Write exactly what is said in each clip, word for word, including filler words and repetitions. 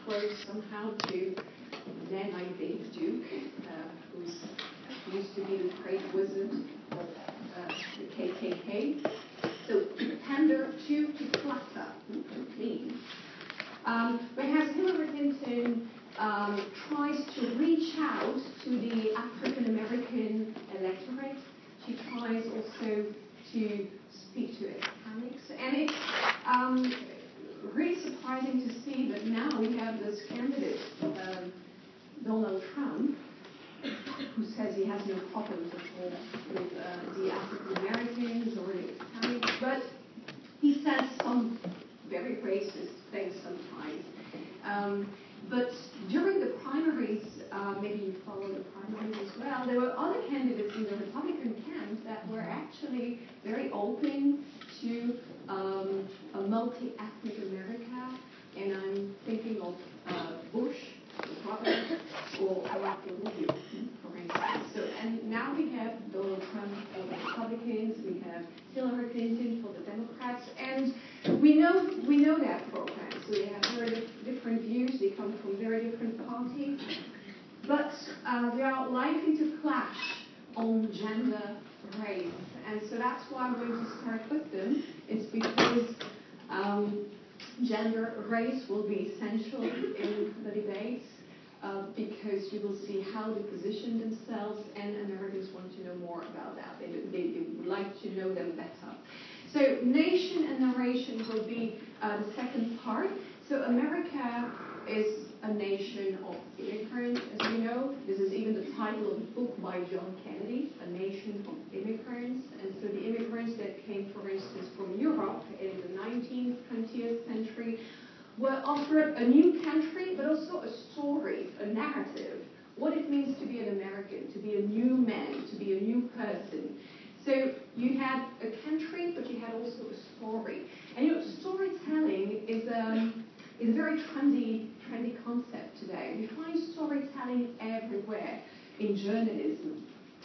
quote somehow to then I think Duke, uh, who's used to be the great wizard of uh, the K K K. So to pander to, to flatter, to clean. Um, whereas Hillary Clinton um, tries to reach out to the African American electorate. She tries also to speak to Hispanics, and it's um, really surprising to see that now we have this candidate, um, Donald Trump, who says he has no problems at all with uh, the African Americans or the Hispanics, but he says some very racist things sometimes. Um, but during the primaries, uh, maybe you follow the primaries as well, there were other candidates in the Republican camp that were actually very open to um, a multi-ethnic America, and I'm thinking of uh, Bush, Robert, or Barack Obama, for instance. So, and now we have Donald Trump for the Republicans, we have Hillary Clinton for the Democrats, and we know we know that program. So they have very different views. They come from very different parties, but uh, they are likely to clash on gender, race, and so that's why I'm going to start with them. It's because um, gender, race will be essential in the debates. Uh, because you will see how they position themselves, and Americans want to know more about that. They, they, they would like to know them better. So nation and narration will be uh, the second part. So America is a nation of immigrants, as you know. This is even the title of the book by John Kennedy, A Nation of Immigrants. And so the immigrants that came, for instance, from Europe in the nineteenth, twentieth century were offered a new country, but also a story, a narrative, what it means to be an American, to be a new man, to be a new person. So you had a country, but you had also a story. And you know, storytelling is a, is a very trendy, trendy concept today. We find storytelling everywhere, in journalism,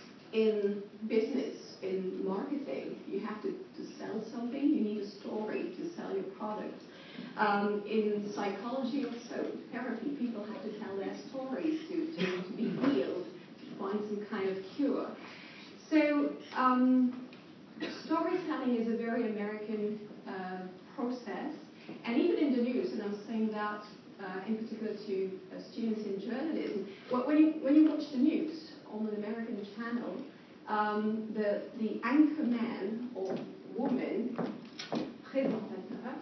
in business, in marketing. You have to, to sell something, you need a story to sell your product. Um, in psychology also, therapy, people have to tell their stories to, to, to be healed, to find some kind of cure. So um, storytelling is a very American uh, process, and even in the news, and I'm saying that uh, in particular to uh, students in journalism, when you, when you watch the news on an American channel, um, the, the anchor man or woman, présentateur,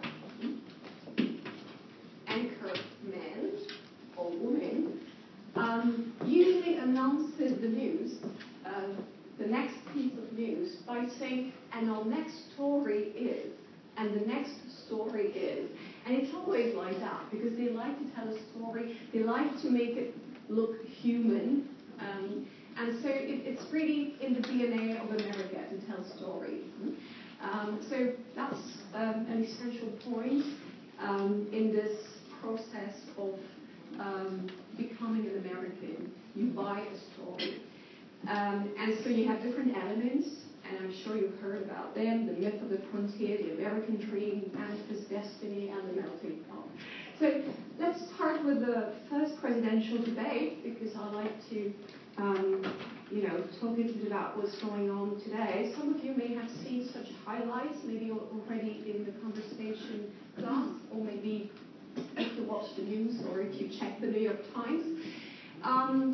anchor man or woman, um, usually announces the news, uh, the next piece of news, by saying, and our next story is, and the next story is. And it's always like that, because they like to tell a story, they like to make it look human, um, and so it, it's really in the D N A of America to tell stories. Um, so that's um, an essential point um, in this process of um, becoming an American. You buy a story. Um, and so you have different elements, and I'm sure you've heard about them: the myth of the frontier, the American dream, manifest destiny, and the melting pot. So let's start with the first presidential debate, because I like to um, you know, talk a little bit about what's going on today. Some of you may have seen such highlights, maybe already in the conversation class, or maybe if you watch the news or if you check the New York Times. Um,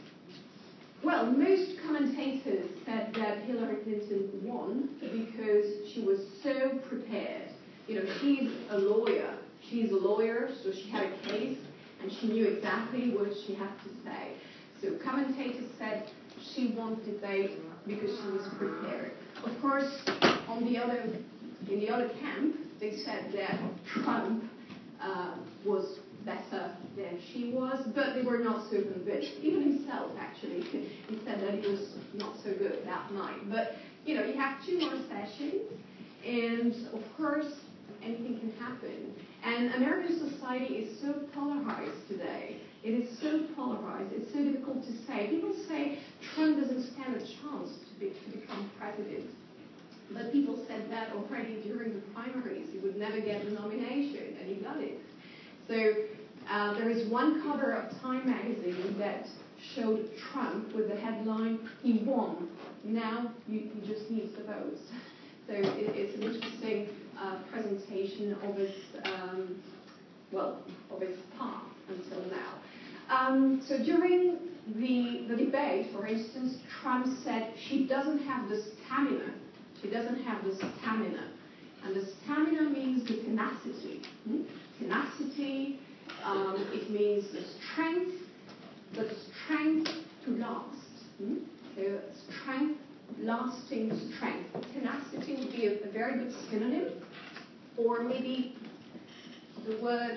well, most commentators said that Hillary Clinton won because she was so prepared. You know, she's a lawyer. She's a lawyer, so she had a case, and she knew exactly what she had to say. So commentators said she won the debate because she was prepared. Of course, on the other, in the other camp, they said that Trump uh, was better than she was, but they were not so convinced. Even himself, actually, he said that he was not so good that night. But, you know, you have two more sessions, and of course, anything can happen. And American society is so polarized today. It is so polarized. It's so difficult to say. People say Trump doesn't stand a chance to, be, to become president. But people said that already during the primaries. He would never get the nomination, and he got it. So Uh, there is one cover of Time magazine that showed Trump with the headline, "He won. Now you, he just needs the votes." So it, it's an interesting uh, presentation of his, um, well, of his path until now. Um, so during the, the debate, for instance, Trump said she doesn't have the stamina. She doesn't have the stamina. And the stamina means the tenacity. Hmm? Tenacity, um, it means the strength, but strength to last. Hmm? So strength, lasting strength. Tenacity would be a, a very good synonym, or maybe the word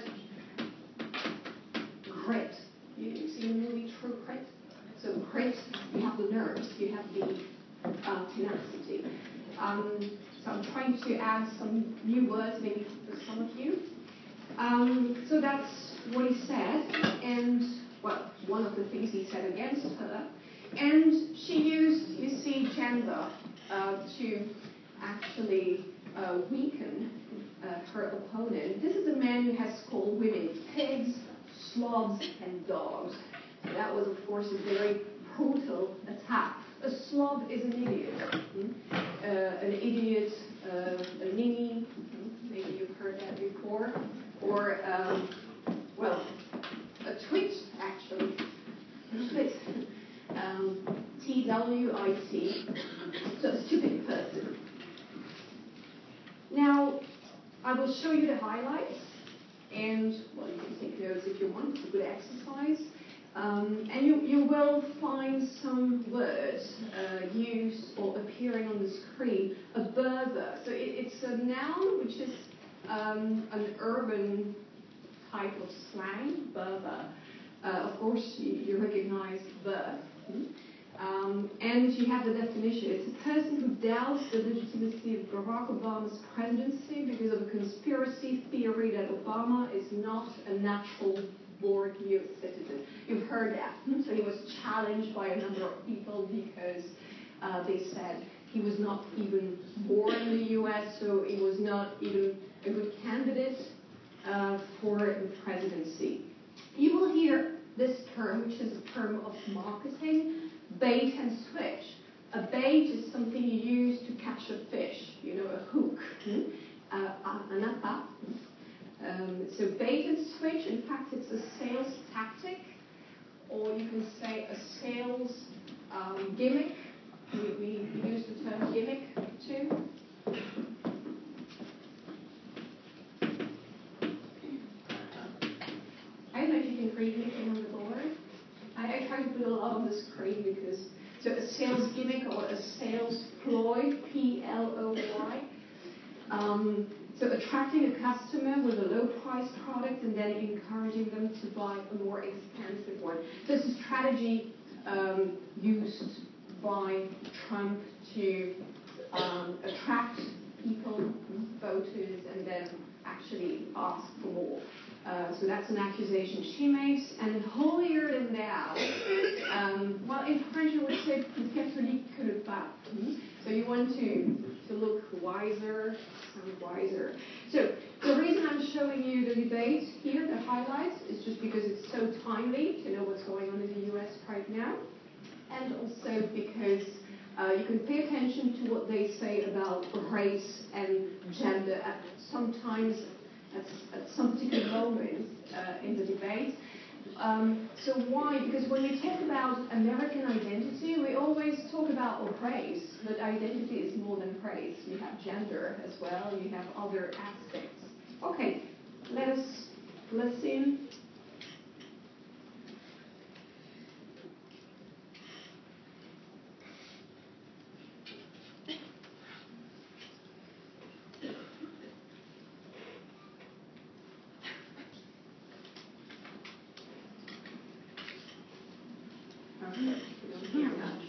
grit. You, you've seen the movie True Grit? So grit, you have the nerves, you have the uh, tenacity. Um, so I'm trying to add some new words maybe for some of you. Um, so that's what he said, and, well, one of the things he said against her. And she used, you see, gender uh, to actually uh, weaken uh, her opponent. This is a man who has called women pigs, slobs, and dogs. So that was, of course, a very brutal attack. A slob is an idiot. Hmm? Uh, an idiot, uh, a ninny, hmm? Maybe you've heard that before. Or, um, well, a twit, actually. A twit. Um, T W I T. So a stupid person. Now, I will show you the highlights. And, well, you can take notes if you want. It's a good exercise. Um, and you, you will find some words uh, used or appearing on the screen. A bertha. So it, it's a noun which is um, an urban type of slang, bertha. Uh, of course, you, you recognize birth. Um, and you have the definition. It's a person who doubts the legitimacy of Barack Obama's presidency because of a conspiracy theory that Obama is not a natural born U S citizen. You've heard that. So he was challenged by a number of people because uh, they said he was not even born in the U S, so he was not even a good candidate uh, for the presidency. You will hear this term, which is a term of marketing, bait and switch. A bait is something you use to catch a fish, you know, a hook, uh, an appât. Um, so bait and switch, in fact, it's a sales tactic, or you can say a sales um, gimmick. We, we, we use the term gimmick too. I don't know if you can read anything on the board. I, I try to put a lot on the screen because, so a sales gimmick or a sales ploy, P L O Y. Um, so attracting a customer with a low price product and then encouraging them to buy a more expensive one. This is a strategy um, used by Trump to um, attract people, voters, and then actually ask for more. Uh, so that's an accusation she makes. And holier than thou, um, well, in French I would say plus catholique que le pape. So you want to, to look wiser, sound wiser. So the reason I'm showing you the debate here, the highlights, is just because it's so timely to know what's going on in the U S right now. And also because uh, you can pay attention to what they say about race and gender at sometimes at, at some particular moments uh, in the debate. Um, so why? Because when we talk about American identity, we always talk about oh, race, but identity is more than race. You have gender as well. You have other aspects. Okay, let us listen. Okay, we don't hear much.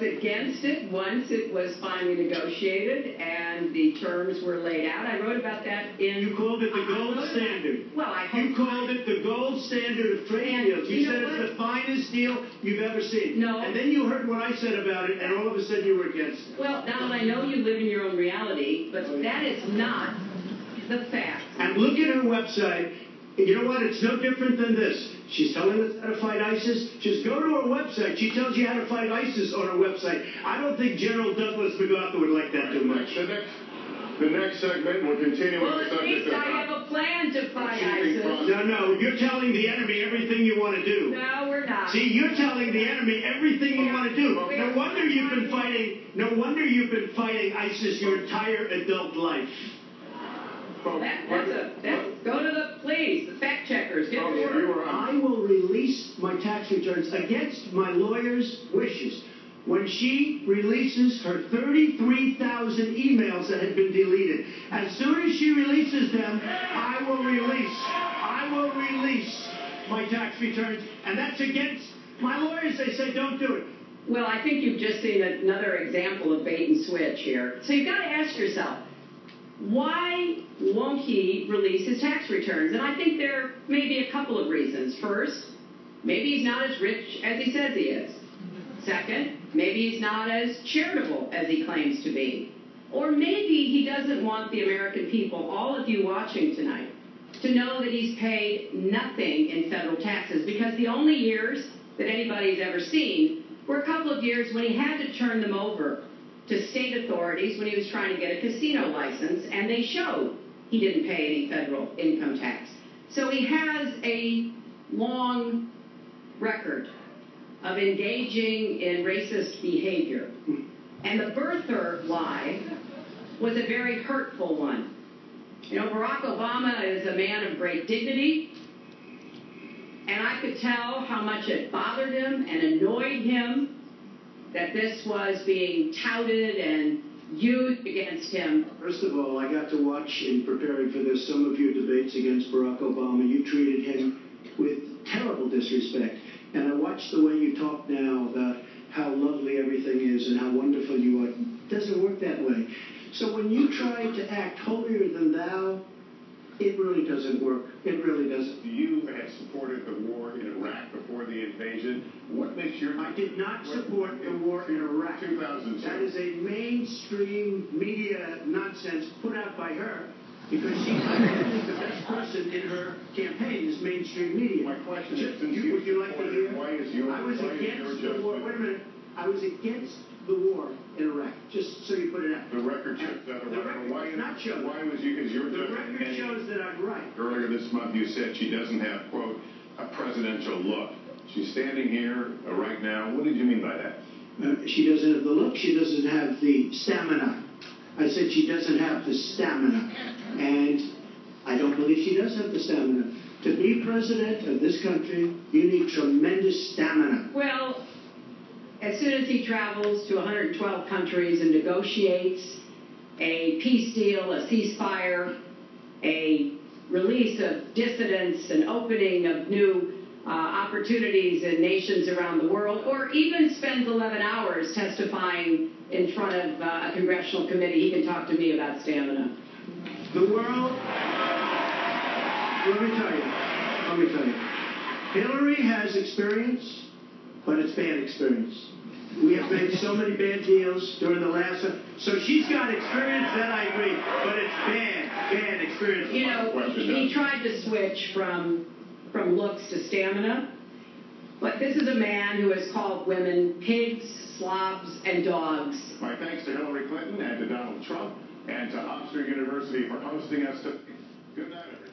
against it once it was finally negotiated and the terms were laid out. I wrote about that in... You called it the gold standard. About, well, I You called it the gold standard of trade and deals. You, you said it's what? the finest deal you've ever seen. No. And then you heard what I said about it, and all of a sudden you were against it. Well, Donald, I know you live in your own reality, but oh, yeah. that is not the fact. And look at her website. You know what? It's no different than this. She's telling us how to fight ISIS. Just go to her website. She tells you how to fight ISIS on her website. I don't think General Douglas MacArthur would like that right, too much. The next, the next segment, we're continuing well, the subject of... Well, of... at least I have a plan to fight ISIS. No, no. You're telling the enemy everything you want to do. No, we're not. See, you're telling the enemy everything you want to do. No wonder you've been fighting... No wonder you've been fighting ISIS your entire adult life. Folks, that, that's a, that's, go to the, please, the fact checkers, get folks, to work. I will release my tax returns against my lawyer's wishes when she releases her thirty-three thousand emails that had been deleted. As soon as she releases them, I will release, I will release my tax returns, and that's against my lawyers. They say don't do it. Well, I think you've just seen another example of bait and switch here. So you've got to ask yourself, why won't he release his tax returns? And I think there may be a couple of reasons. First, maybe he's not as rich as he says he is. Second, maybe he's not as charitable as he claims to be. Or maybe he doesn't want the American people, all of you watching tonight, to know that he's paid nothing in federal taxes, because the only years that anybody's ever seen were a couple of years when he had to turn them over to state authorities when he was trying to get a casino license, and they showed he didn't pay any federal income tax. So he has a long record of engaging in racist behavior. And the birther lie was a very hurtful one. You know, Barack Obama is a man of great dignity, and I could tell how much it bothered him and annoyed him that this was being touted and used against him. First of all, I got to watch, in preparing for this, some of your debates against Barack Obama. You treated him with terrible disrespect. And I watched the way you talk now about how lovely everything is and how wonderful you are. It doesn't work that way. So when you try to act holier than thou, it really doesn't work. It really doesn't. You had supported the war in Iraq before the invasion. What makes your... I did not support the war in Iraq. two thousand two. That is a mainstream media nonsense put out by her, because she is the best person in her campaign is mainstream media. My question Just, is, since you, you would you like to hear? Why is your, I was why against is your the war. Wait a minute. I was against the war in Iraq. Just so you put it out. The record shows otherwise. The record why does is, not show Why that. was you? Is your the judgment record any, shows that I'm right. Earlier this month, you said she doesn't have, quote, a presidential look. She's standing here uh, right now. What did you mean by that? Uh, she doesn't have the look. She doesn't have the stamina. I said she doesn't have the stamina. And I don't believe she does have the stamina. To be president of this country, you need tremendous stamina. Well, as soon as he travels to one hundred twelve countries and negotiates a peace deal, a ceasefire, a release of dissidents, an opening of new uh, opportunities in nations around the world, or even spends eleven hours testifying in front of uh, a congressional committee, he can talk to me about stamina. The world, let me tell you, let me tell you, Hillary has experience, but it's bad experience. We have made so many bad deals during the last... So she's got experience, that I agree, but it's bad, bad experience. You know, he, he tried to switch from, from looks to stamina, but this is a man who has called women pigs, slobs, and dogs. My thanks to Hillary Clinton and to Donald Trump and to Hofstra University for hosting us today. Good night, everyone.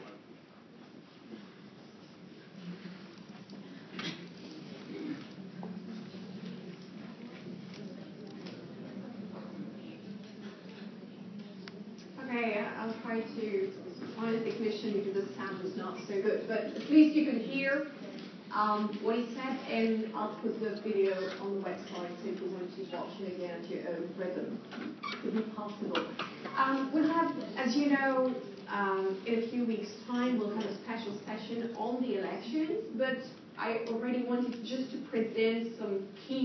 Okay, I'll try to silence the commission because the sound is not so good. But at least you can hear um, what he said, and I'll put the video on the website so if you want to watch it again at your own rhythm. It would be possible. Um, we'll have, as you know, um, in a few weeks' time, we'll have a special session on the elections, but I already wanted just to present some key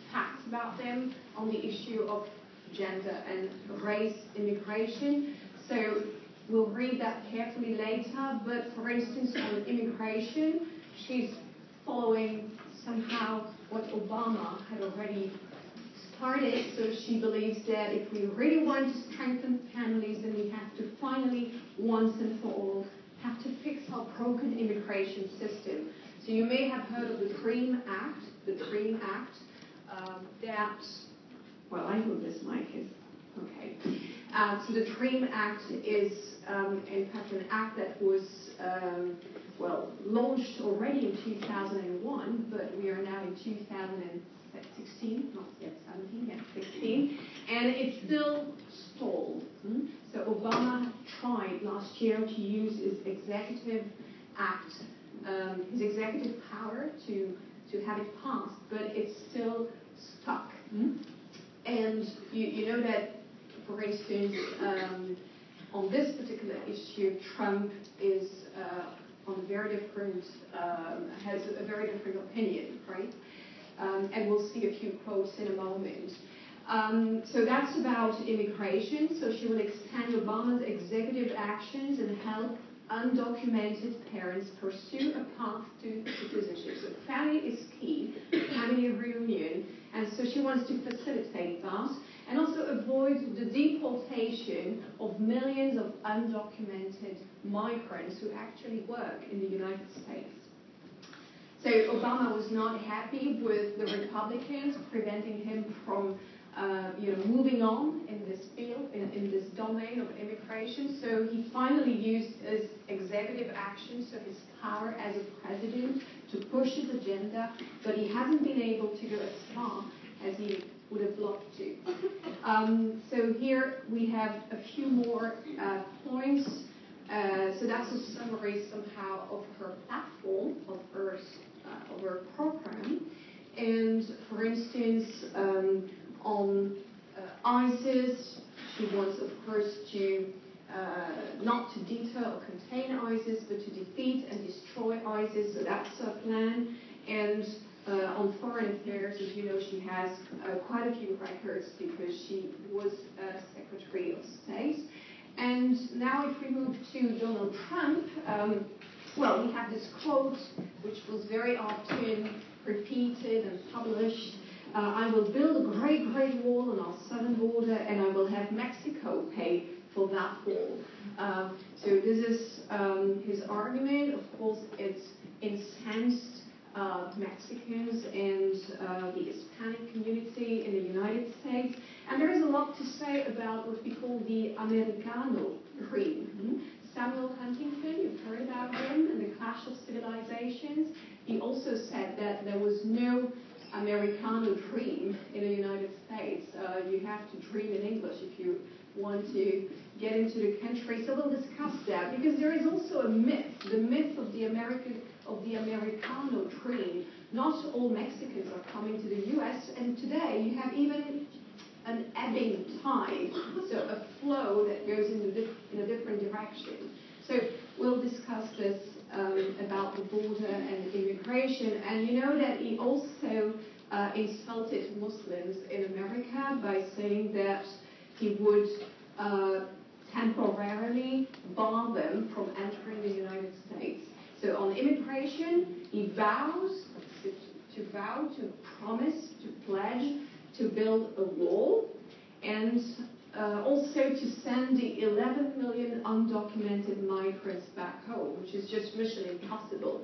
facts about them on the issue of gender and race immigration. So we'll read that carefully later. But for instance, on immigration, she's following somehow what Obama had already started. So she believes that if we really want to strengthen families, then we have to finally, once and for all, have to fix our broken immigration system. So you may have heard of the DREAM Act, the DREAM Act, um, that, well, I hope this mic is okay. Uh, so the DREAM Act is, um, in fact, an act that was, um, well, launched already in two thousand one, but we are now in two thousand sixteen, not yet seventeen, yet sixteen, and it's still stalled. Hmm? So Obama tried last year to use his executive act, um, his executive power to, to have it passed, but it's still stuck. Hmm? And you, you know that, for instance, um, on this particular issue, Trump is uh, on a very different, um, has a very different opinion, right? Um, and we'll see a few quotes in a moment. Um, so that's about immigration. So she will extend Obama's executive actions and help undocumented parents pursue a path to citizenship. So family is key, family reunion, and so she wants to facilitate that and also avoid the deportation of millions of undocumented migrants who actually work in the United States. So Obama was not happy with the Republicans preventing him from uh, you know, moving on in this field, in, in this domain of immigration. So he finally used his executive action, so his power as a president, to push his agenda, but he hasn't been able to go as far as he would have loved to. Um, so here we have a few more uh, points. Uh, so that's a summary somehow of her platform, of her, uh, of her program. And for instance, um, on uh, ISIS, she wants, of course, to uh, not to deter or contain ISIS, but to defeat and destroy ISIS. So that's her plan. And uh, on foreign affairs, as you know, she has uh, quite a few records because she was uh, Secretary of State. And now if we move to Donald Trump, um, well, we have this quote, which was very often repeated and published. Uh, I will build a great, great wall on our southern border, and I will have Mexico pay for that wall. Uh, so this is um, his argument. Of course, it's incensed uh, Mexicans and uh, the Hispanic community in the United States. And there is a lot to say about what we call the Americano dream. Hmm? Samuel Huntington, you've heard about him, and the Clash of Civilizations. He also said that there was no Americano dream in the United States. Uh, you have to dream in English if you want to get into the country. So we'll discuss that, because there is also a myth, the myth of the American of the Americano dream. Not all Mexicans are coming to the U S, and today you have even an ebbing tide, so a flow that goes in a, dif- in a different direction. So we'll discuss this um, about the border and immigration. And you know that he also uh, insulted Muslims in America by saying that he would uh, temporarily bar them from entering the United States. So on immigration, he vows to, to vow, to promise, to pledge to build a wall, and uh, also to send the eleven million undocumented migrants back home, which is just mission impossible.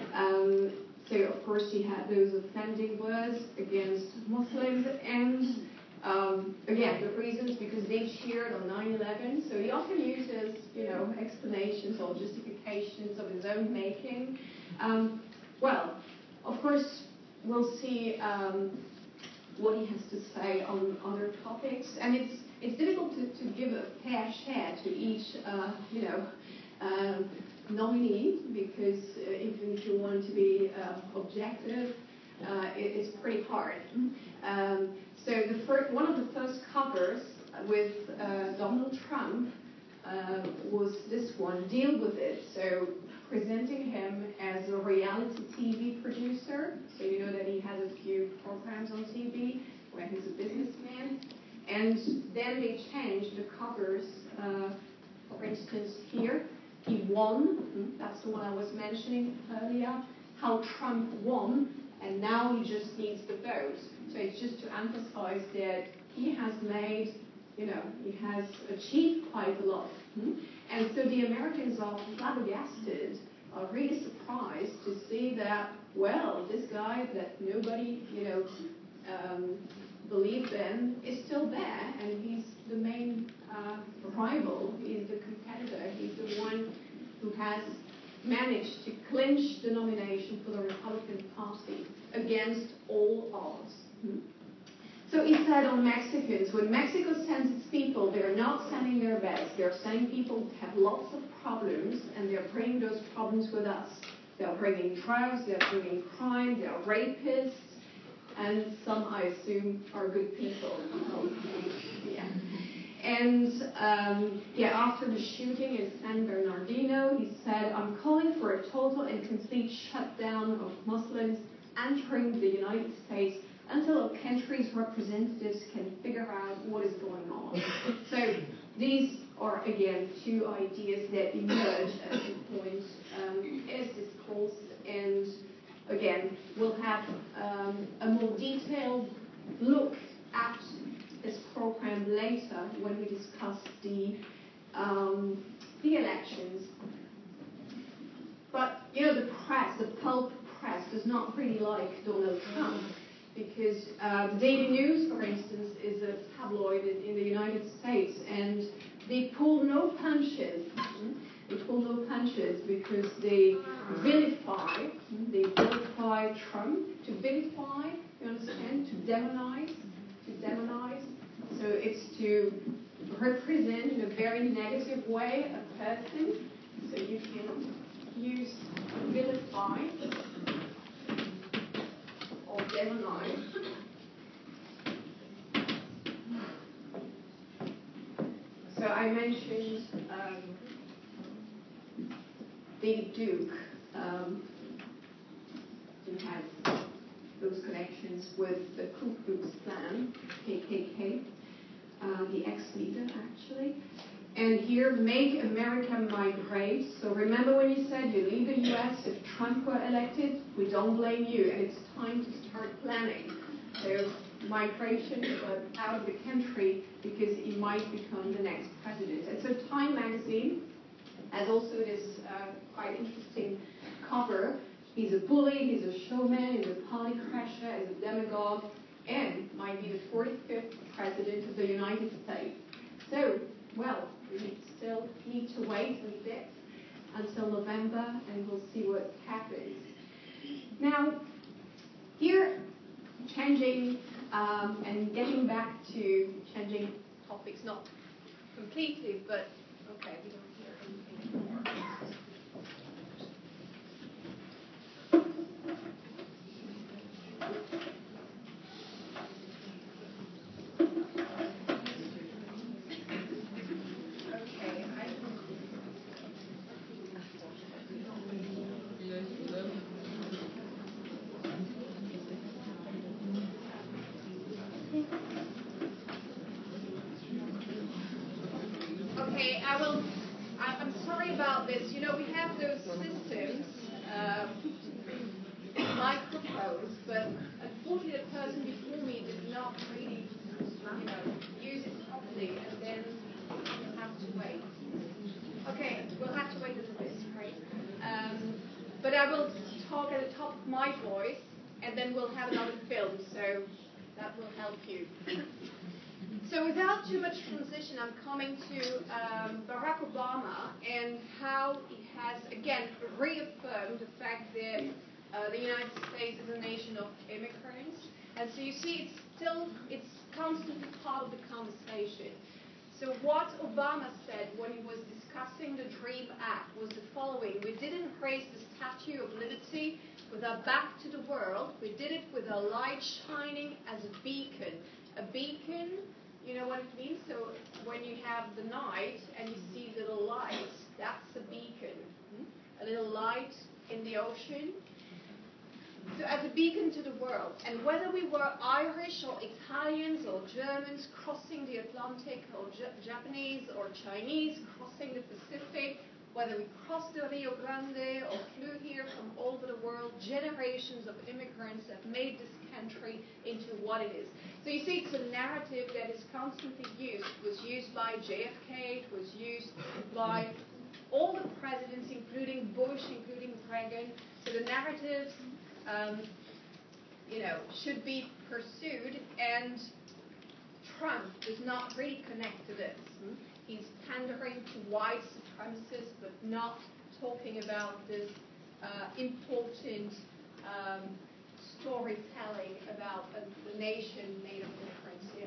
Um, so, of course, he had those offending words against Muslims, and um, again, the reasons because they cheered on nine eleven. So he often uses, you know, explanations or justifications of his own making. Um, well, of course, we'll see Um, what he has to say on other topics, and it's it's difficult to, to give a fair share to each uh, you know um, nominee, because uh, even if you want to be uh, objective, uh, it, it's pretty hard. Um, so the first, one of the first covers with uh, Donald Trump uh, was this one, Deal With It. So presenting him as a reality T V producer. So you know that he has a few programs on T V where he's a businessman. And then they changed the covers. Uh, for instance, here, he won. That's the one I was mentioning earlier. How Trump won, and now he just needs the vote. So it's just to emphasize that he has made, you know, he has achieved quite a lot. And so the Americans are flabbergasted, are really surprised to see that, well, this guy that nobody, you know, um, believed in is still there, and he's the main uh, rival, he's the competitor, he's the one who has managed to clinch the nomination for the Republican Party against all odds. Hmm? So he said on Mexicans, when Mexico sends its people, they're not sending their best. They're sending people who have lots of problems, and they're bringing those problems with us. They're bringing drugs, they're bringing crime, they're rapists, and some, I assume, are good people. Yeah. And um, yeah, after the shooting in San Bernardino, he said, I'm calling for a total and complete shutdown of Muslims entering the United States until a country's representatives can figure out what is going on. So these are, again, two ideas that emerge at some point um, in his discourse. And again, we'll have um, a more detailed look at this program later when we discuss the um, the elections. But you know, the press, the pulp press, does not really like Donald Trump because uh, the Daily News, for instance, is a tabloid in, in the United States, and they pull no punches. They pull no punches because they vilify. They vilify Trump. To vilify, you understand? To demonize. To demonize. So it's to represent in a very negative way a person. So you can use vilify or demonize. So I mentioned um, David Duke, um, who has those connections with the Ku Klux Klan, K K K, uh, the ex-leader actually. And here, make America migrate. So remember when you said you leave the U S if Trump were elected? We don't blame you, and it's time to start planning. So migration uh, out of the country because he might become the next president. And so Time magazine has also this uh, quite interesting cover. He's a bully, he's a showman, he's a party crasher, he's a demagogue, and might be the forty-fifth president of the United States. So, well, we still need to wait a bit until November, and we'll see what happens. Now, here, changing um, and getting back to changing topics, not completely, but okay, we don't hear anything anymore. Okay, I will. I, I'm sorry about this. You know, we have those systems, uh, microphones, but unfortunately, the person before me did not really, you know, use it properly, and then we'll have to wait. Okay, we'll have to wait a little bit, right? Um, but I will talk at the top of my voice, and then we'll have another film, so that will help you. So without too much transition, I'm coming to um, Barack Obama and how he has, again, reaffirmed the fact that uh, the United States is a nation of immigrants. And so you see, it's still, it's constantly part of the conversation. So what Obama said when he was discussing the DREAM Act was the following. We didn't raise the Statue of Liberty with our back to the world. We did it with our light shining as a beacon. A beacon, you know what it means? So when you have the night and you see little lights, that's a beacon. Hmm? A little light in the ocean. So as a beacon to the world. And whether we were Irish or Italians or Germans crossing the Atlantic or J- Japanese or Chinese crossing the Pacific, whether we crossed the Rio Grande or flew here from all over the world, generations of immigrants have made this country into what it is. So you see, it's a narrative that is constantly used. It was used by J F K, it was used by all the presidents, including Bush, including Reagan. So the narratives, um, you know, should be pursued, and Trump does not really connect to this. Hmm? He's pandering to white supremacists, but not talking about this uh, important um, storytelling about a, a nation made of immigrants. Yeah.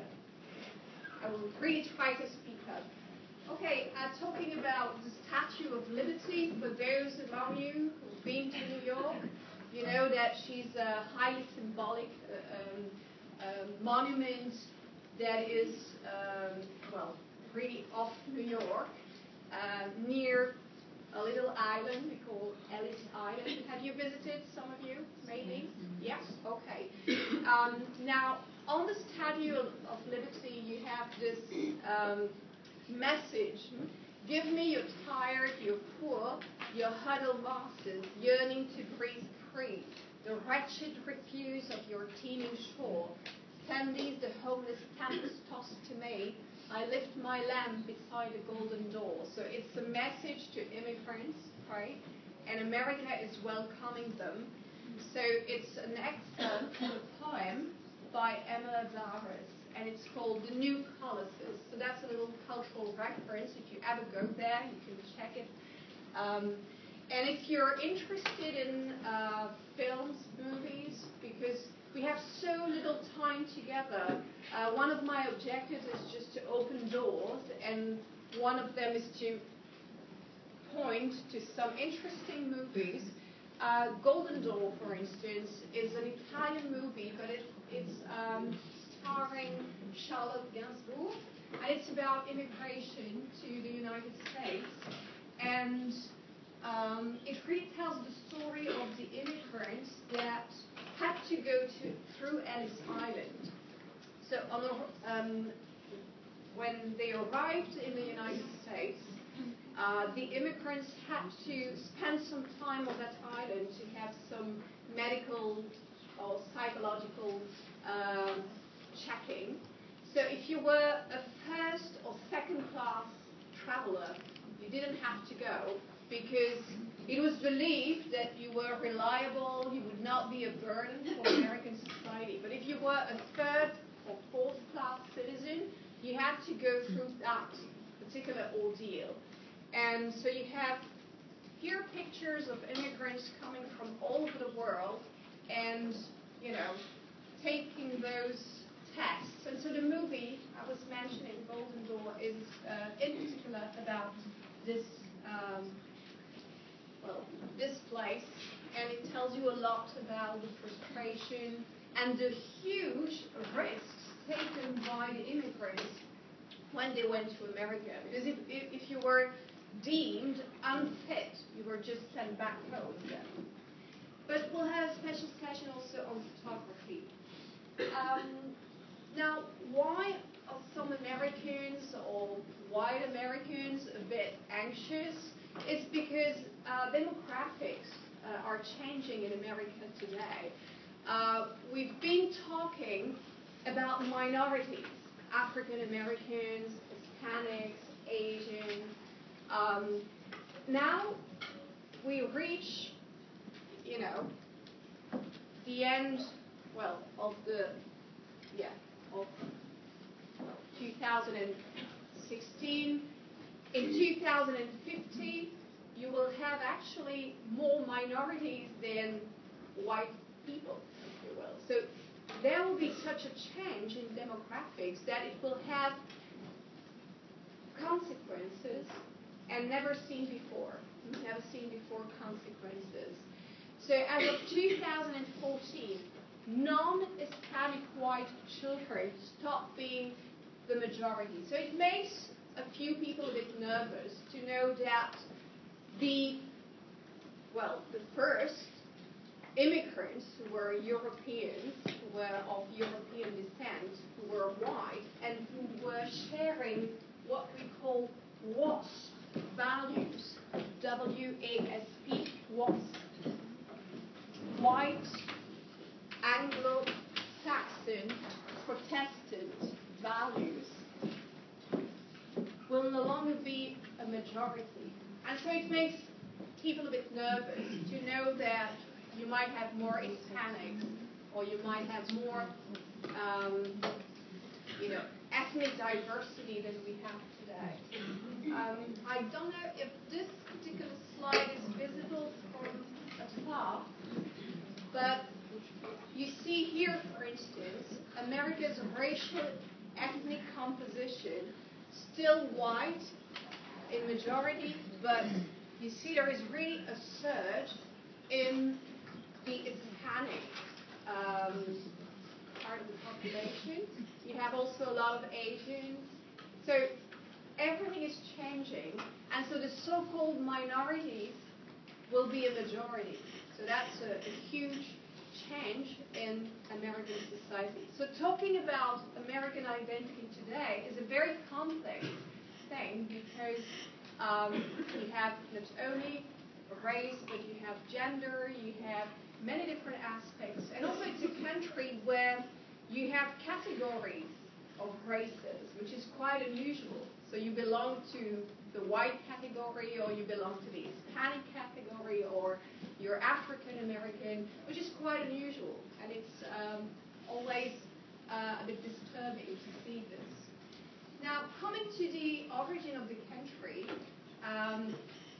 I will really try to speak up. Okay, uh, talking about the Statue of Liberty, for those among you who've been to New York, you know that she's a highly symbolic uh, um, uh, monument that is, um, well, really off New York, uh, near a little island we call Ellis Island. Have you visited, some of you, maybe? Yes? Okay. Um, now, on the Statue of, of Liberty, you have this um, message. Give me your tired, your poor, your huddled masses, yearning to breathe free, the wretched refuse of your teeming shore. Send these the homeless tempest tossed to me. I lift my lamp beside a golden door. So it's a message to immigrants, right? And America is welcoming them. So it's an excerpt from a poem by Emma Zaris, and it's called The New Colossus. So that's a little cultural reference. If you ever go there, you can check it. Um, and if you're interested in uh, films, movies, because we have so little time together, uh, one of my objectives is just to open doors, and one of them is to point to some interesting movies. Uh, Golden Door, for instance, is an Italian movie, but it, it's um, starring Charlotte Gainsbourg, and it's about immigration to the United States. And um, it really tells the story of the immigrants that had to go to, through Ellis Island. So on a, um, when they arrived in the United States, uh, the immigrants had to spend some time on that island to have some medical or psychological uh, checking. So if you were a first or second class traveler, you didn't have to go, because it was believed that you were reliable, you would not be a burden for American society. But if you were a third or fourth class citizen, you had to go through that particular ordeal. And so you have here pictures of immigrants coming from all over the world and, you know, taking those tests. And so the movie I was mentioning, Golden Door, is uh, in particular about this um, well, this place, and it tells you a lot about the frustration and the huge risks taken by the immigrants when they went to America. Because if, if, if you were deemed unfit, you were just sent back home then. But we'll have a special session also on photography. Um, now, why are some Americans or white Americans a bit anxious? It's because uh, demographics uh, are changing in America today. Uh, we've been talking about minorities, African Americans, Hispanics, Asians. Um, now we reach, you know, the end, well, of the, yeah, of well, two thousand sixteen. In two thousand fifty, you will have actually more minorities than white people, if you will. So there will be such a change in demographics that it will have consequences and never seen before. Never seen before consequences. So as of two thousand fourteen, non-Hispanic white children stopped being the majority. So it makes a few people a bit nervous to know that the well, the first immigrants who were Europeans, who were of European descent, who were white, and who were sharing what we call WASP values, W A S P, WASP, white, Anglo-Saxon, Protestant values, will no longer be a majority. And so it makes people a bit nervous to know that you might have more Hispanics, or you might have more, um, you know, ethnic diversity than we have today. Um, I don't know if this particular slide is visible from afar, but you see here, for instance, America's racial ethnic composition, still white in majority, but you see there is really a surge in the Hispanic um, part of the population. You have also a lot of Asians. So everything is changing, and so the so-called minorities will be a majority. So that's a, a huge change in American society. So talking about American identity today is a very complex thing, because um, you have not only race, but you have gender, you have many different aspects. And also it's a country where you have categories of races, which is quite unusual. So you belong to the white category, or you belong to the Hispanic category, or you're African American, which is quite unusual. And it's um, always uh, a bit disturbing to see this. Now, coming to the origin of the country, um,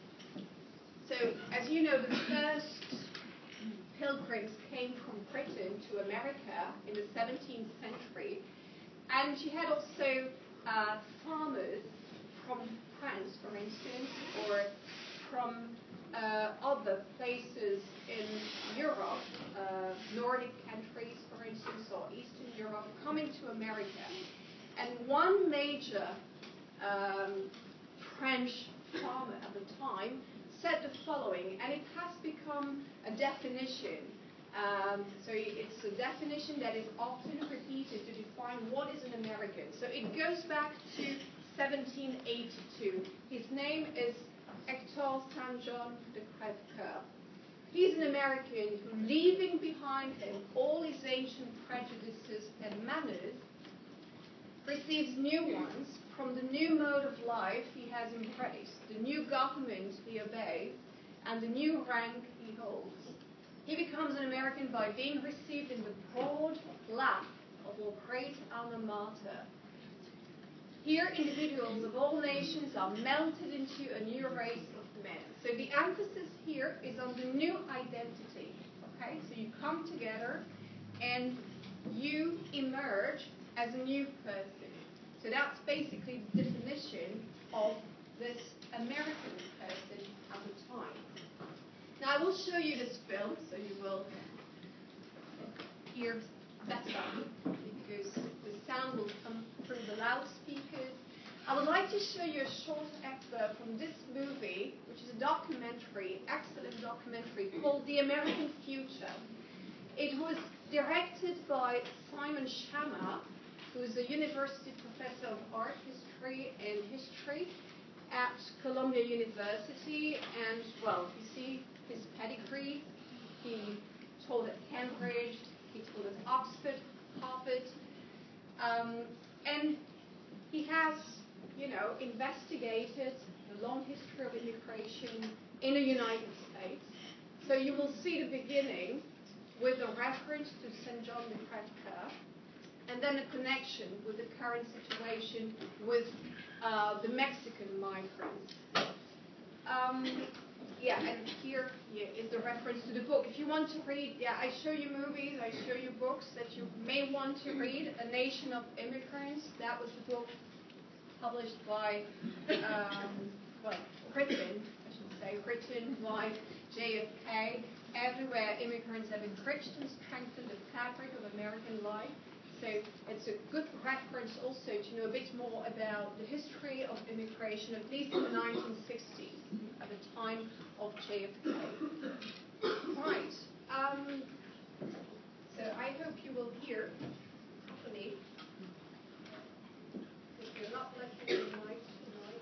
so as you know, the first pilgrims came from Britain to America in the seventeenth century, and you had also uh, farmers from France, for instance, or from uh, other places in Europe, uh, Nordic countries, for instance, or Eastern Europe, coming to America. And one major um, French farmer at the time said the following, and it has become a definition. Um, so it's a definition that is often repeated to define what is an American. So it goes back to seventeen eighty-two. His name is Hector Saint John de Crèvecoeur. He's an American who, leaving behind him all his ancient prejudices and manners, receives new ones from the new mode of life he has embraced, the new government he obeys, and the new rank he holds. He becomes an American by being received in the broad lap of our great alma mater. Here, individuals of all nations are melted into a new race of men. So the emphasis here is on the new identity. Okay, so you come together and you emerge as a new person. So that's basically the definition of this American person at the time. Now I will show you this film, so you will hear better, because the sound will come through the loudspeakers. I would like to show you a short excerpt from this movie, which is a documentary, excellent documentary, called The American Future. It was directed by Simon Schama, who is a university professor of art history and history at Columbia University. And, well, you see his pedigree. He taught at Cambridge, he taught at Oxford, Harvard, um, and he has, you know, investigated the long history of immigration in the United States. So you will see the beginning with a reference to Saint John de Crèvecoeur, and then a connection with the current situation with uh, the Mexican migrants. Um, yeah, and here yeah, is the reference to the book. If you want to read, yeah, I show you movies, I show you books that you may want to read. A Nation of Immigrants, that was the book published by, um, well, written, I should say, written by J F K. Everywhere immigrants have enriched and strengthened the fabric of American life. So it's a good reference also to know a bit more about the history of immigration, at least in the nineteen sixties, at the time of J F K. Right. Um, so I hope you will hear properly. If you're not lucky, you might tonight.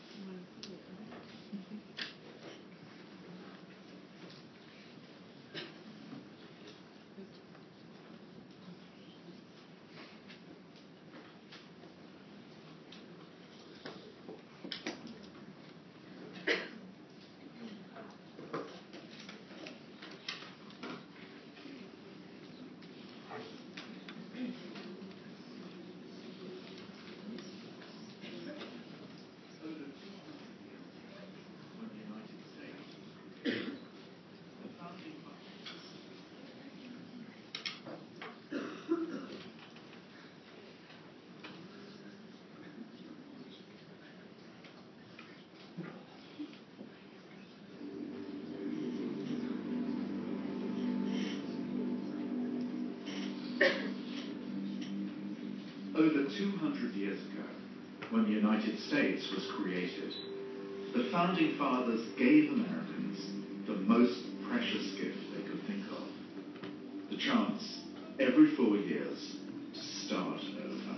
Over two hundred years ago, when the United States was created, the Founding Fathers gave Americans the most precious gift they could think of. The chance, every four years, to start over.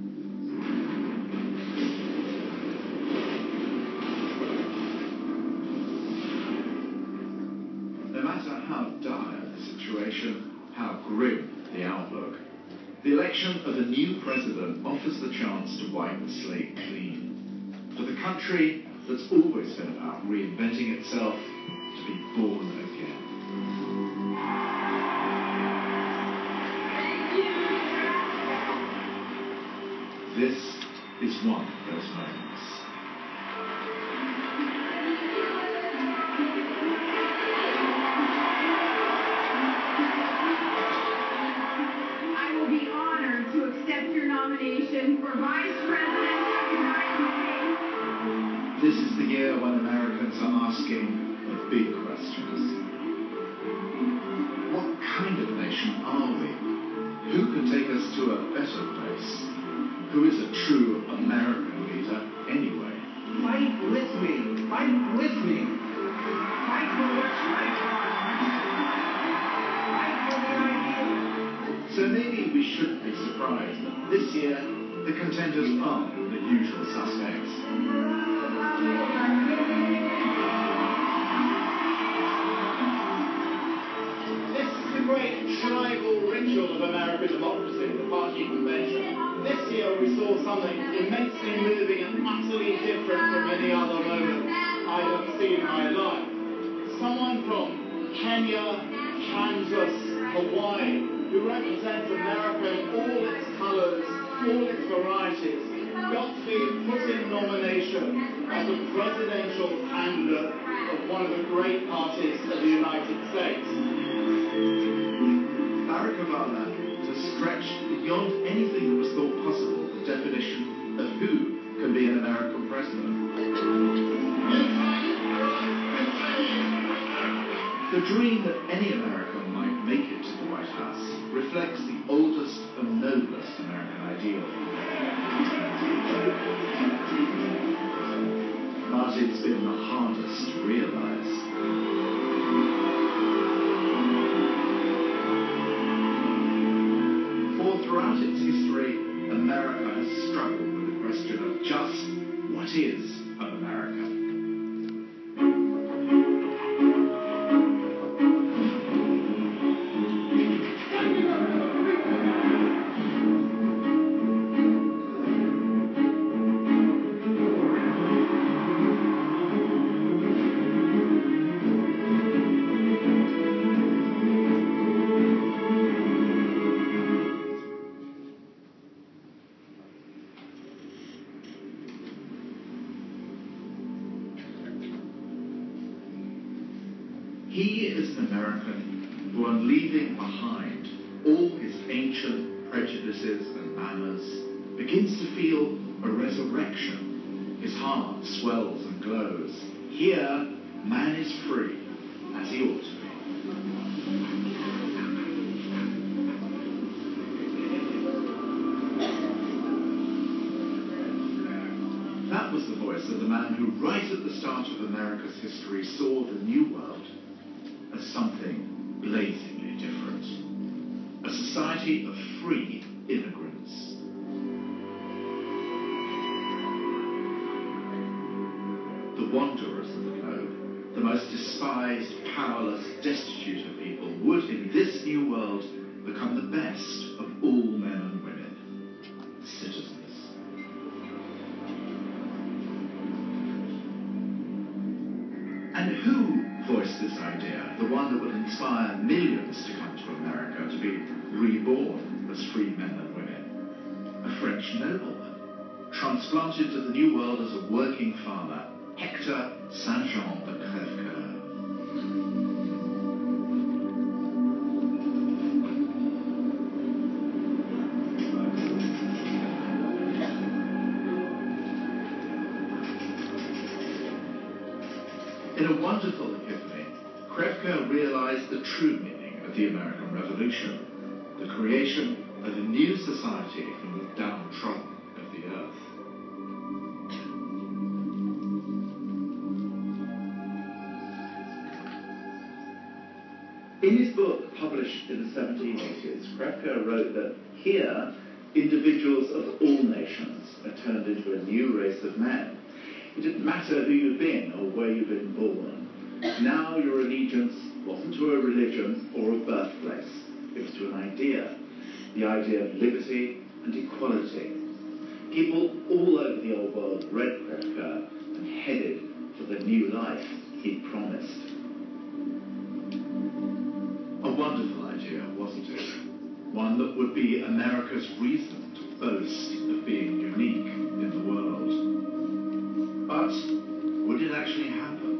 No matter how dire the situation, how grim the outlook, the election of a new president offers the chance to wipe the slate clean. For the country that's always been about reinventing itself, to be born again. This is one of those moments. To accept your nomination for Vice President of the United States. This is the year when Americans are asking the big questions. What kind of nation are we? Who can take us to a better place? Who is a true American leader anyway? Fight with me. Fight with me. Fight for what's right for our country. Fight for the ideals. So maybe we shouldn't be surprised that this year the contenders are the usual suspects. This is the great tribal ritual of American democracy, the party convention. This year we saw something immensely moving and utterly different from any other moment I have seen in my life. Someone from Kenya, Kansas, Hawaii, who represents America in all its colours, all its varieties, got to be put in nomination as a presidential candidate of one of the great parties of the United States. Barack Obama has stretched beyond anything that was thought possible the definition of who can be an American president. The dream that any American might make it to the White House reflects the oldest and noblest American ideal. But it's been the hardest to realize. For throughout its history, America has struggled with the question of just what is an American? He is an American who, on leaving behind all his ancient prejudices and manners, begins to feel a resurrection. His heart swells and glows. Here, man is free, as he ought to be. Douglas as a man who, right at the start of America's history, saw the New World as something blazingly different. A society of free immigrants. The wanderers of the globe, the most despised, powerless, destitute of people, would in this new world become the best of all men and women, citizens. And who voiced this idea, the one that would inspire millions to come to America, to be reborn as free men and women? A French nobleman, transplanted to the New World as a working farmer, Hector Saint-Jean de Crèvecoeur. In a wonderful epiphany, Crèvecoeur realized the true meaning of the American Revolution, the creation of a new society from the downtrodden of the earth. In his book, published in the seventeen eighties, Crèvecoeur wrote that here, individuals of all nations are turned into a new race of men. It didn't matter who you'd been or where you'd been born. Now your allegiance wasn't to a religion or a birthplace. It was to an idea, the idea of liberty and equality. People all over the old world read Crèvecoeur and headed for the new life he'd promised. A wonderful idea, wasn't it? One that would be America's reason to boast of being unique in the world. But would it actually happen?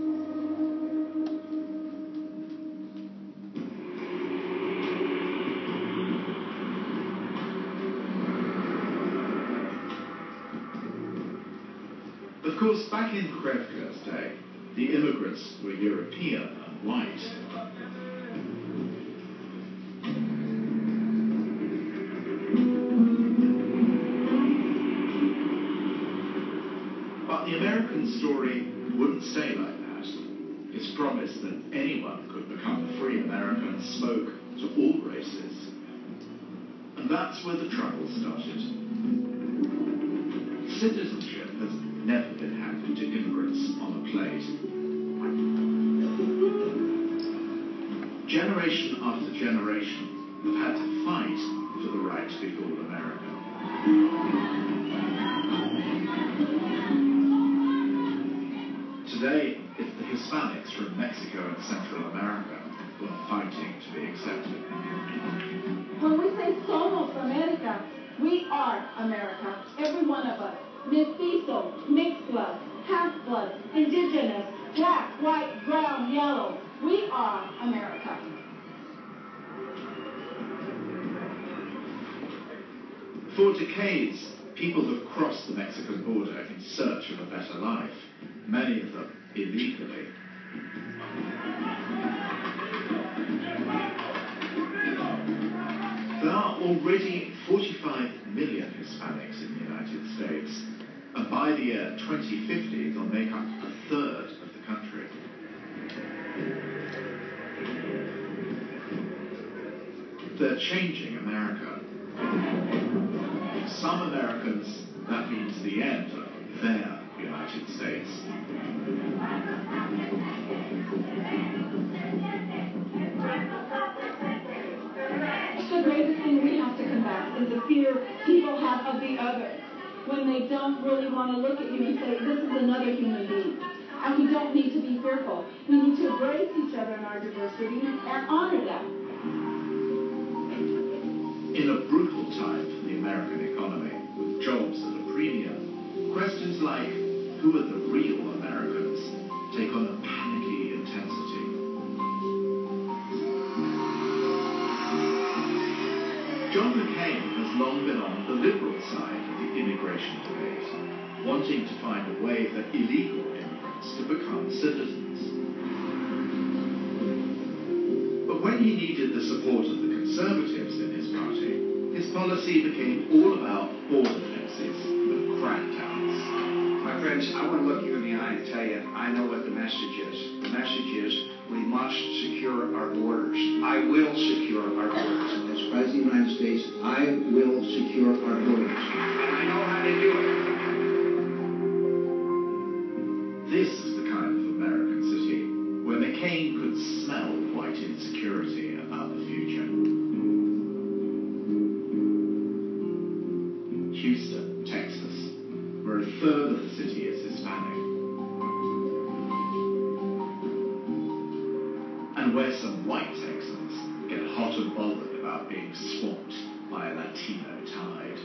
Of course, back in Crèvecoeur's day, the immigrants were European and white. But the American story wouldn't stay like that. Its promise that anyone could become a free American spoke to all races. And that's where the trouble started. Citizenship has never been handed to immigrants on a plate. Generation after generation have had to fight for the right to be called American. Today, it's the Hispanics from Mexico and Central America who are fighting to be accepted. When we say somos America, we are America, every one of us. Mestizo, mixed blood, half blood, indigenous, black, white, brown, yellow. We are America. For decades, people have crossed the Mexican border in search of a better life, many of them illegally. There are already forty-five million Hispanics in the United States, and by the year twenty fifty, they'll make up a third of the country. They're changing America. For some Americans, that means the end of their United States. The greatest thing we have to combat is the fear people have of the other, when they don't really want to look at you and say, this is another human being. And we don't need to be fearful. We need to embrace each other in our diversity and honor that. In a brutal time for the American economy, with jobs at a premium, questions like, who are the real Americans, take on a panicky intensity. John McCain has long been on the liberal side of the immigration debate, wanting to find a way for illegal immigrants to become citizens. But when he needed the support of the Conservatives in his party, his policy became all about border fences with crackdowns. My friends, I want to look you in the eye and tell you, I know what the message is. The message is we must secure our borders. I will secure our borders. As President of the United States, I will secure our borders. And I know how to do it. This is the kind of American city where McCain could smell white insecurity about the future. Houston, Texas, where a third of the city is Hispanic. And where some white Texans get hot and bothered about being swamped by a Latino tide.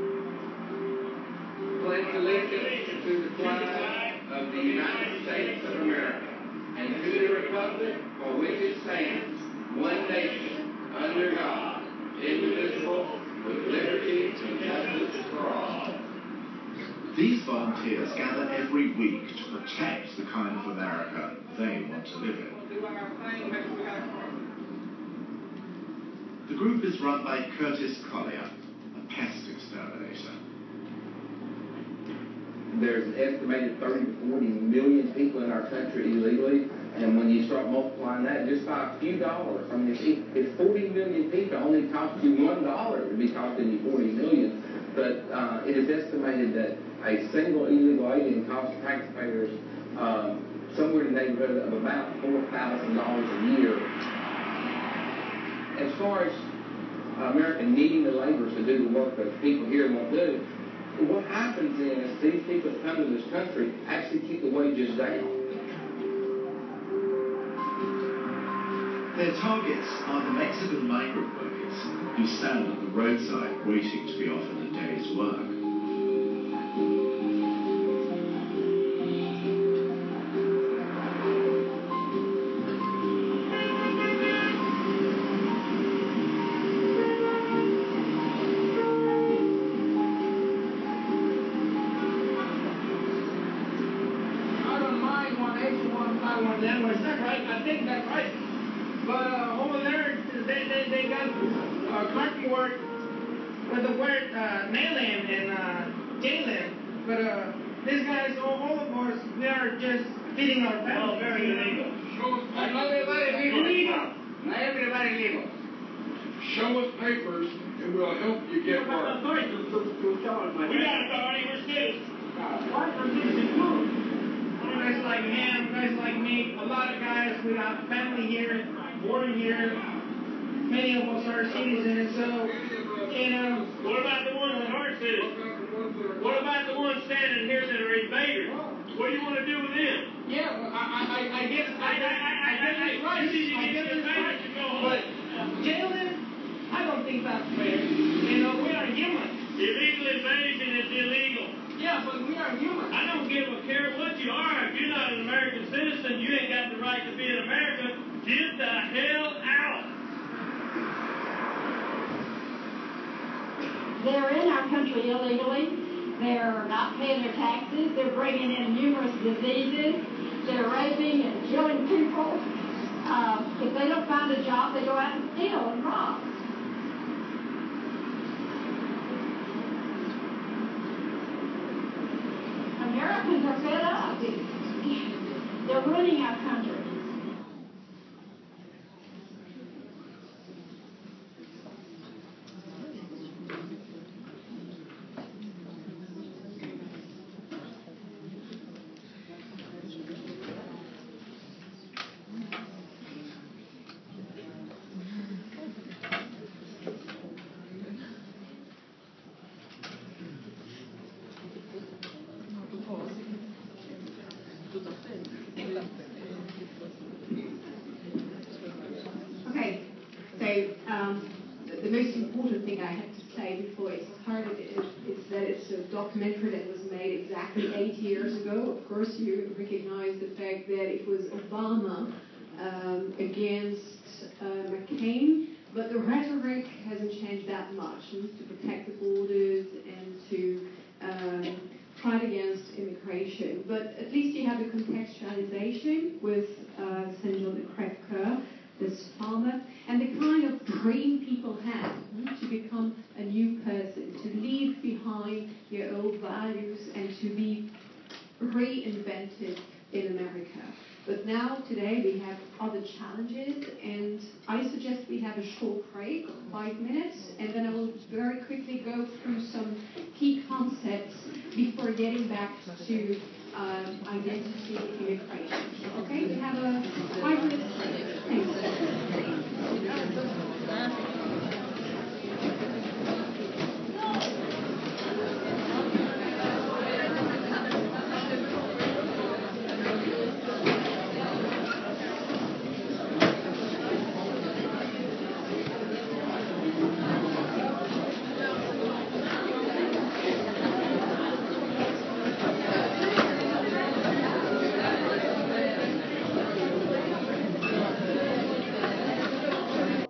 Pledge allegiance to the flag of the United States of America and to the republic for which it stands, one nation, under God, indivisible, with liberty and justice for all. These volunteers gather every week to protect the kind of America they want to live in. The group is run by Curtis Collier, a pest exterminator. There's an estimated thirty to forty million people in our country illegally, and when you start multiplying that just by a few dollars, I mean, if, if forty million people only cost you one dollar, it would be costing you forty million. But uh, it is estimated that a single illegal alien costs taxpayers um, somewhere in the neighborhood of about four thousand dollars a year. As far as America needing the laborers to do the work that people here won't do, what happens is these people that come to this country actually keep the wages down. Their targets are the Mexican migrant workers who stand at the roadside waiting to be offered a day's work. Buy one of them. It's not right. I think that's right. But uh, over there, they, they, they got uh, carpet work with the word uh, nailing and uh, jailing. But uh, these guys, all, all of us, we are just feeding our families. Oh, very illegal. Show us papers. Not everybody legal. Illegal. Not everybody legal. Show us papers and we'll help you get work. Authority to, to, to show us, my friend. We got authority. We're citizens. What? We're citizens too. Guys like him, guys like me, a lot of guys, we have family here, born here. Many of us are citizens, so, you know. What about the ones that aren't citizens? What about the ones standing here that are invaders? What do you want to do with them? Yeah, well, I, I, I get it. I, I, I, I get it. It's right. I get it. It's right. But jailing, I don't think that's fair. You know, we are human. Illegal invasion is illegal. Yeah, but we are human. I don't give a care what you are. If you're not an American citizen, you ain't got the right to be in America. Get the hell out. They're in our country illegally. They're not paying their taxes. They're bringing in numerous diseases. They're raping and killing people. Uh, if they don't find a job, they go out and steal and rob. Americans are fed up. They're ruining our country. Okay, so um, the, the most important thing I have to say before I started is, is that it's a documentary that was made exactly eight years ago. Of course, you recognize the fact that it was Obama um, against uh, McCain, but the rhetoric hasn't changed that much, hmm, to protect the borders and to um, fight against immigration. But at least you have the contextualization with uh, Saint John the Krepke, this farmer, and the kind of dream people people have to become a new person, to leave behind your old values and to be reinvented in America. But now, today, we have other challenges, and I suggest we have a short break, five minutes, and then I will very quickly go through some key concepts before getting back to um, identity immigration. Okay, we have a five